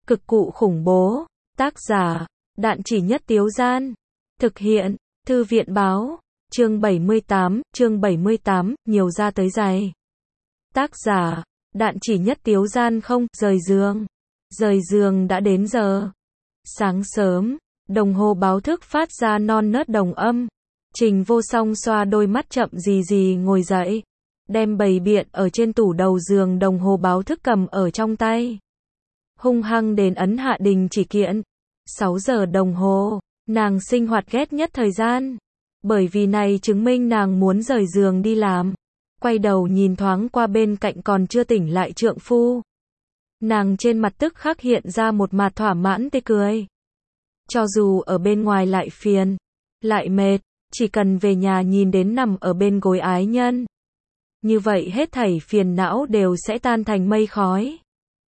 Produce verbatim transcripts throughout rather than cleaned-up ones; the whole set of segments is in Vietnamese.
Cực cụ khủng bố. Tác giả, Đạn Chỉ Nhất Tiếu Gian. Thực hiện, Thư viện Báo. Chương bảy mươi tám, chương bảy mươi tám, nhiều ra tới giày. Tác giả, Đạn Chỉ Nhất Tiếu Gian. Không, rời giường. Rời giường đã đến giờ. Sáng sớm, đồng hồ báo thức phát ra non nớt đồng âm. Trình Vô Song xoa đôi mắt chậm gì gì ngồi dậy, đem bày biện ở trên tủ đầu giường đồng hồ báo thức cầm ở trong tay. Hung hăng đến ấn hạ đình chỉ kiện. sáu giờ đồng hồ, nàng sinh hoạt ghét nhất thời gian. Bởi vì này chứng minh nàng muốn rời giường đi làm. Quay đầu nhìn thoáng qua bên cạnh còn chưa tỉnh lại trượng phu. Nàng trên mặt tức khắc hiện ra một mặt thỏa mãn tươi cười. Cho dù ở bên ngoài lại phiền, lại mệt, chỉ cần về nhà nhìn đến nằm ở bên gối ái nhân. Như vậy hết thảy phiền não đều sẽ tan thành mây khói.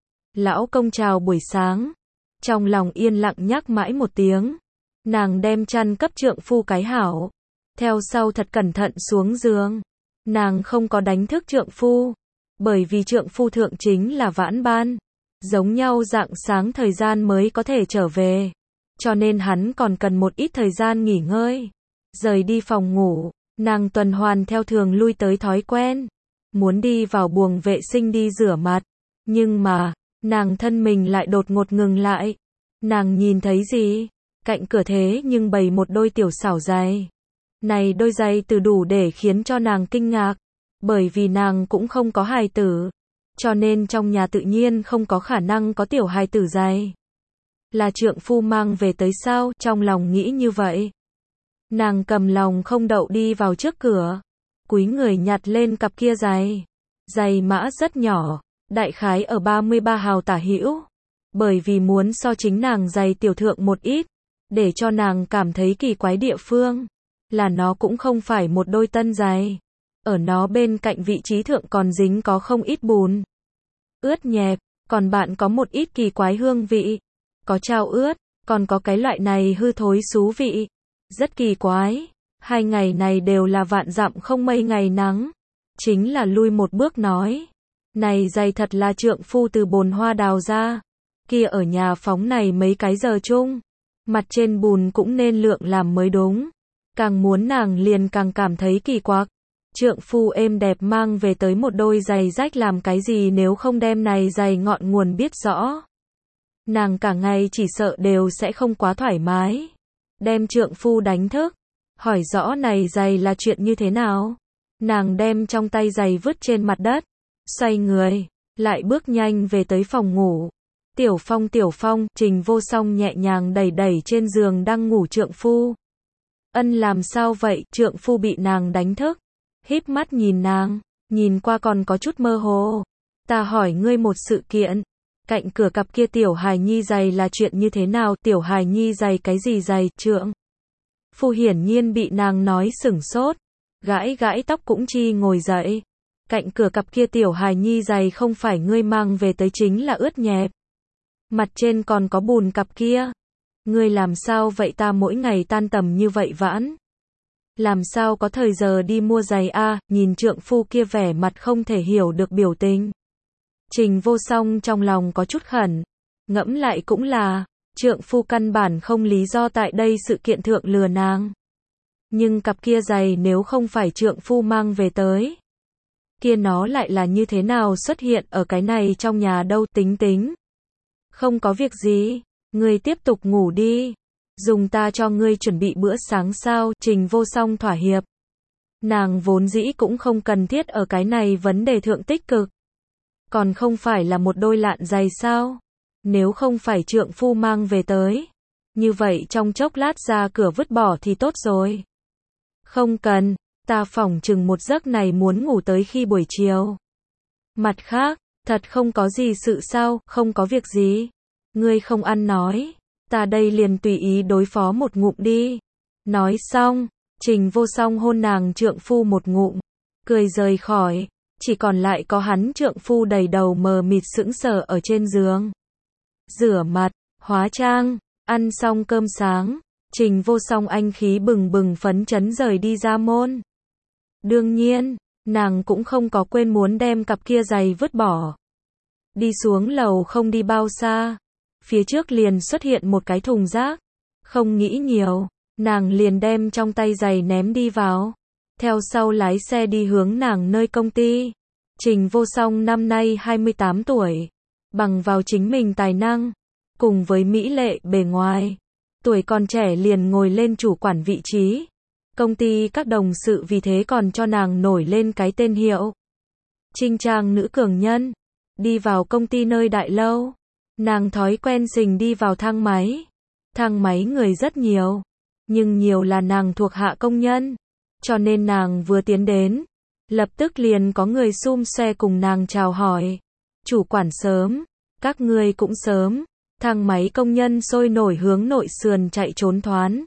Lão công chào buổi sáng. Trong lòng yên lặng nhắc mãi một tiếng. Nàng đem chăn cấp trượng phu cái hảo. Theo sau thật cẩn thận xuống giường. Nàng không có đánh thức trượng phu. Bởi vì trượng phu thượng chính là vãn ban. Giống nhau rạng sáng thời gian mới có thể trở về. Cho nên hắn còn cần một ít thời gian nghỉ ngơi. Rời đi phòng ngủ, nàng tuần hoàn theo thường lui tới thói quen. Muốn đi vào buồng vệ sinh đi rửa mặt. Nhưng mà, nàng thân mình lại đột ngột ngừng lại. Nàng nhìn thấy gì? Cạnh cửa thế nhưng bày một đôi tiểu xảo giày. Này đôi giày từ đủ để khiến cho nàng kinh ngạc. Bởi vì nàng cũng không có hài tử. Cho nên trong nhà tự nhiên không có khả năng có tiểu hài tử giày. Là trượng phu mang về tới sao? Trong lòng nghĩ như vậy. Nàng cầm lòng không đậu đi vào trước cửa. Cúi người nhặt lên cặp kia giày. Giày mã rất nhỏ. Đại khái ở ba mươi ba hào tả hữu. Bởi vì muốn so chính nàng giày tiểu thượng một ít. Để cho nàng cảm thấy kỳ quái địa phương. Là nó cũng không phải một đôi tân giày. Ở nó bên cạnh vị trí thượng còn dính có không ít bùn. Ướt nhẹp. Còn bạn có một ít kỳ quái hương vị. Có trao ướt. Còn có cái loại này hư thối xú vị. Rất kỳ quái. Hai ngày này đều là vạn dặm không mây ngày nắng. Chính là lui một bước nói. Này giày thật là trượng phu từ bồn hoa đào ra. Kia ở nhà phóng này mấy cái giờ chung. Mặt trên bùn cũng nên lượng làm mới đúng. Càng muốn nàng liền càng cảm thấy kỳ quặc. Trượng phu êm đẹp mang về tới một đôi giày rách làm cái gì nếu không đem này giày ngọn nguồn biết rõ. Nàng cả ngày chỉ sợ đều sẽ không quá thoải mái. Đem trượng phu đánh thức. Hỏi rõ này giày là chuyện như thế nào. Nàng đem trong tay giày vứt trên mặt đất. Xoay người. Lại bước nhanh về tới phòng ngủ. Tiểu Phong Tiểu Phong, Trình Vô Song nhẹ nhàng đẩy đẩy trên giường đang ngủ trượng phu. Ân làm sao vậy? Trượng phu bị nàng đánh thức. Híp mắt nhìn nàng. Nhìn qua còn có chút mơ hồ. Ta hỏi ngươi một sự kiện. Cạnh cửa cặp kia tiểu hài nhi giày là chuyện như thế nào? Tiểu hài nhi giày cái gì giày? Trượng phu hiển nhiên bị nàng nói sửng sốt. Gãi gãi tóc cũng chi ngồi dậy. Cạnh cửa cặp kia tiểu hài nhi giày không phải ngươi mang về tới chính là ướt nhẹp. Mặt trên còn có bùn cặp kia. Ngươi làm sao vậy? Ta mỗi ngày tan tầm như vậy vãn. Làm sao có thời giờ đi mua giày a? À, nhìn trượng phu kia vẻ mặt không thể hiểu được biểu tình. Trình Vô Song trong lòng có chút khẩn. Ngẫm lại cũng là, trượng phu căn bản không lý do tại đây sự kiện thượng lừa nàng. Nhưng cặp kia giày nếu không phải trượng phu mang về tới. Kia nó lại là như thế nào xuất hiện ở cái này trong nhà đâu? Tính tính. Không có việc gì, ngươi tiếp tục ngủ đi. Dùng ta cho ngươi chuẩn bị bữa sáng sao? Trình Vô Song thỏa hiệp. Nàng vốn dĩ cũng không cần thiết ở cái này vấn đề thượng tích cực. Còn không phải là một đôi lạn giày sao? Nếu không phải trượng phu mang về tới. Như vậy trong chốc lát ra cửa vứt bỏ thì tốt rồi. Không cần, ta phỏng chừng một giấc này muốn ngủ tới khi buổi chiều. Mặt khác, thật không có gì sự sao? Không có việc gì. Ngươi không ăn nói. Ta đây liền tùy ý đối phó một ngụm đi. Nói xong, Trình Vô Song hôn nàng trượng phu một ngụm. Cười rời khỏi. Chỉ còn lại có hắn trượng phu đầy đầu mờ mịt sững sờ ở trên giường. Rửa mặt, hóa trang, ăn xong cơm sáng. Trình Vô Song anh khí bừng bừng phấn chấn rời đi ra môn. Đương nhiên, nàng cũng không có quên muốn đem cặp kia giày vứt bỏ. Đi xuống lầu không đi bao xa. phía trước liền xuất hiện một cái thùng rác. Không nghĩ nhiều, nàng liền đem trong tay giày ném đi vào. Theo sau lái xe đi hướng nàng nơi công ty. Trình Vô Song năm nay hai mươi tám tuổi. Bằng vào chính mình tài năng, cùng với mỹ lệ bề ngoài, tuổi còn trẻ liền ngồi lên chủ quản vị trí. Công ty các đồng sự vì thế còn cho nàng nổi lên cái tên hiệu Trinh Trang nữ cường nhân. Đi vào công ty nơi đại lâu, nàng thói quen xình đi vào thang máy. Thang máy người rất nhiều, nhưng nhiều là nàng thuộc hạ công nhân, cho nên nàng vừa tiến đến, lập tức liền có người xum xe cùng nàng chào hỏi. Chủ quản sớm, các ngươi cũng sớm. Thang máy công nhân sôi nổi hướng nội sườn chạy trốn thoán.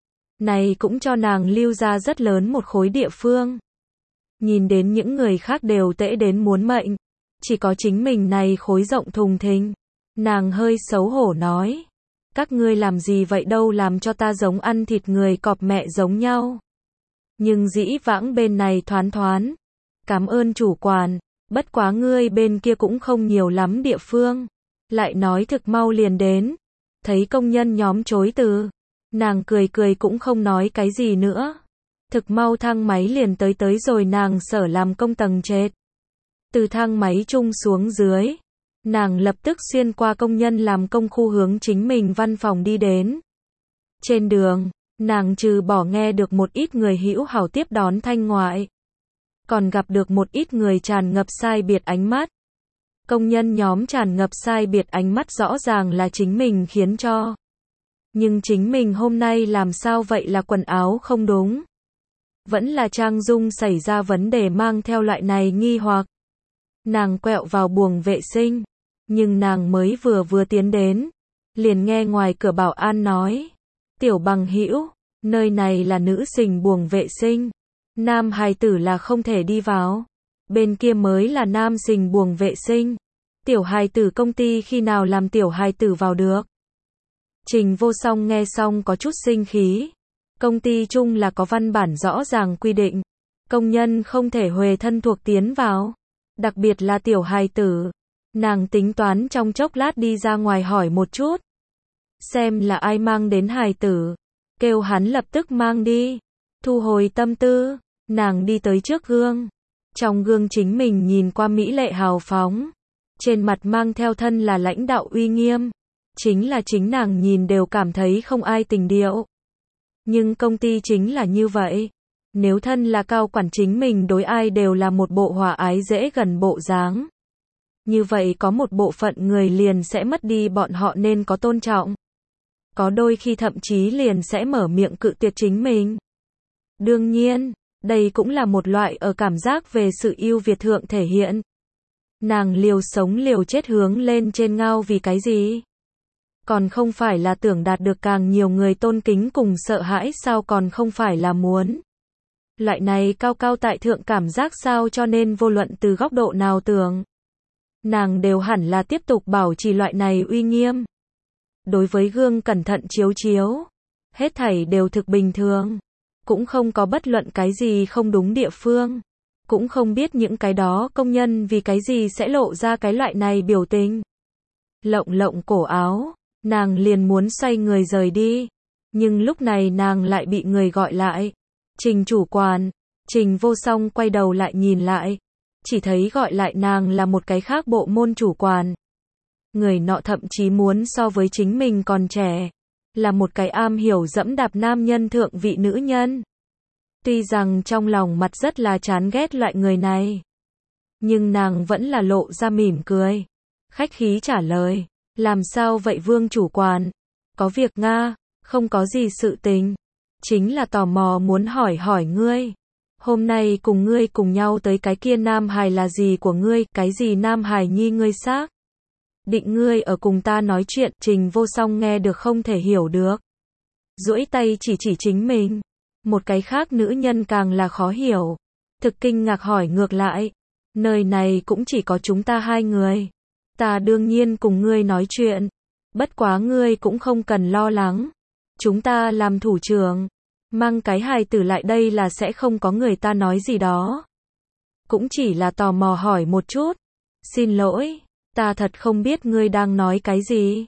Này cũng cho nàng lưu ra rất lớn một khối địa phương. Nhìn đến những người khác đều tễ đến muốn mệnh, chỉ có chính mình này khối rộng thùng thình. Nàng hơi xấu hổ nói, các ngươi làm gì vậy đâu, làm cho ta giống ăn thịt người cọp mẹ giống nhau. Nhưng dĩ vãng bên này thoán thoán. Cảm ơn chủ quản, bất quá ngươi bên kia cũng không nhiều lắm địa phương. Lại nói thực mau liền đến. Thấy công nhân nhóm chối từ, nàng cười cười cũng không nói cái gì nữa. Thực mau thang máy liền tới tới rồi nàng sở làm công tầng trệt. Từ thang máy chung xuống dưới, nàng lập tức xuyên qua công nhân làm công khu hướng chính mình văn phòng đi đến. Trên đường, nàng trừ bỏ nghe được một ít người hữu hảo tiếp đón thanh ngoại, còn gặp được một ít người tràn ngập sai biệt ánh mắt. Công nhân nhóm tràn ngập sai biệt ánh mắt rõ ràng là chính mình khiến cho. Nhưng chính mình hôm nay làm sao vậy, là quần áo không đúng? Vẫn là trang dung xảy ra vấn đề mang theo loại này nghi hoặc. Nàng quẹo vào buồng vệ sinh, nhưng nàng mới vừa vừa tiến đến, liền nghe ngoài cửa bảo an nói, tiểu bằng hữu, nơi này là nữ sinh buồng vệ sinh, nam hài tử là không thể đi vào, bên kia mới là nam sinh buồng vệ sinh, tiểu hài tử công ty khi nào làm tiểu hài tử vào được. Trình Vô Song nghe xong có chút sinh khí, công ty chung là có văn bản rõ ràng quy định, công nhân không thể huề thân thuộc tiến vào, đặc biệt là tiểu hài tử. Nàng tính toán trong chốc lát đi ra ngoài hỏi một chút, xem là ai mang đến hài tử, kêu hắn lập tức mang đi. Thu hồi tâm tư, nàng đi tới trước gương, trong gương chính mình nhìn qua mỹ lệ hào phóng, trên mặt mang theo thân là lãnh đạo uy nghiêm, chính là chính nàng nhìn đều cảm thấy không ai tình điệu. Nhưng công ty chính là như vậy, nếu thân là cao quản chính mình đối ai đều là một bộ hòa ái dễ gần bộ dáng. Như vậy có một bộ phận người liền sẽ mất đi bọn họ nên có tôn trọng. Có đôi khi thậm chí liền sẽ mở miệng cự tuyệt chính mình. Đương nhiên, đây cũng là một loại ở cảm giác về sự ưu việt thượng thể hiện. Nàng liều sống liều chết hướng lên trên ngao vì cái gì? Còn không phải là tưởng đạt được càng nhiều người tôn kính cùng sợ hãi sao, còn không phải là muốn. Loại này cao cao tại thượng cảm giác sao, cho nên vô luận từ góc độ nào tưởng, nàng đều hẳn là tiếp tục bảo trì loại này uy nghiêm. Đối với gương cẩn thận chiếu chiếu, hết thảy đều thực bình thường, cũng không có bất luận cái gì không đúng địa phương, cũng không biết những cái đó công nhân vì cái gì sẽ lộ ra cái loại này biểu tình. Lộng lộng cổ áo, nàng liền muốn xoay người rời đi, nhưng lúc này nàng lại bị người gọi lại. Trình chủ quản. Trình Vô Song quay đầu lại nhìn lại, chỉ thấy gọi lại nàng là một cái khác bộ môn chủ quản. Người nọ thậm chí muốn so với chính mình còn trẻ, là một cái am hiểu dẫm đạp nam nhân thượng vị nữ nhân. Tuy rằng trong lòng mặt rất là chán ghét loại người này, nhưng nàng vẫn là lộ ra mỉm cười, khách khí trả lời, làm sao vậy Vương chủ quản? Có việc Nga, không có gì sự tình, chính là tò mò muốn hỏi hỏi ngươi. Hôm nay cùng ngươi cùng nhau tới cái kia nam hài là gì của ngươi, cái gì nam hài nhi ngươi xác định ngươi ở cùng ta nói chuyện. Trình Vô Song nghe được không thể hiểu được, duỗi tay chỉ chỉ chính mình. Một cái khác nữ nhân càng là khó hiểu, thực kinh ngạc hỏi ngược lại, nơi này cũng chỉ có chúng ta hai người, ta đương nhiên cùng ngươi nói chuyện, bất quá ngươi cũng không cần lo lắng, chúng ta làm thủ trưởng, mang cái hài tử lại đây là sẽ không có người ta nói gì đó, cũng chỉ là tò mò hỏi một chút. Xin lỗi, ta thật không biết ngươi đang nói cái gì.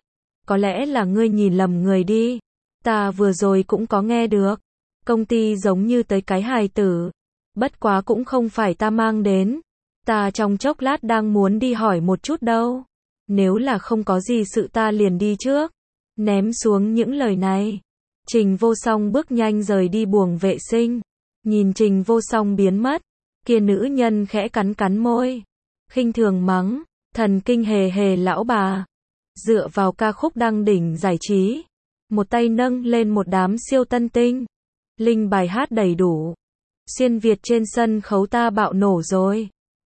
có lẽ là ngươi nhìn lầm người đi. Ta vừa rồi cũng có nghe được. Công ty giống như tới cái hài tử. Bất quá cũng không phải ta mang đến. Ta trong chốc lát đang muốn đi hỏi một chút đâu. Nếu là không có gì sự ta liền đi trước. Ném xuống những lời này. Trình Vô Song bước nhanh rời đi buồng vệ sinh. Nhìn Trình Vô Song biến mất. Kia nữ nhân khẽ cắn cắn môi. Khinh thường mắng. Thần kinh hề hề lão bà. Dựa vào ca khúc đăng đỉnh giải trí. Một tay nâng lên một đám siêu tân tinh. Linh bài hát đầy đủ. Xuyên Việt trên sân khấu ta bạo nổ rồi.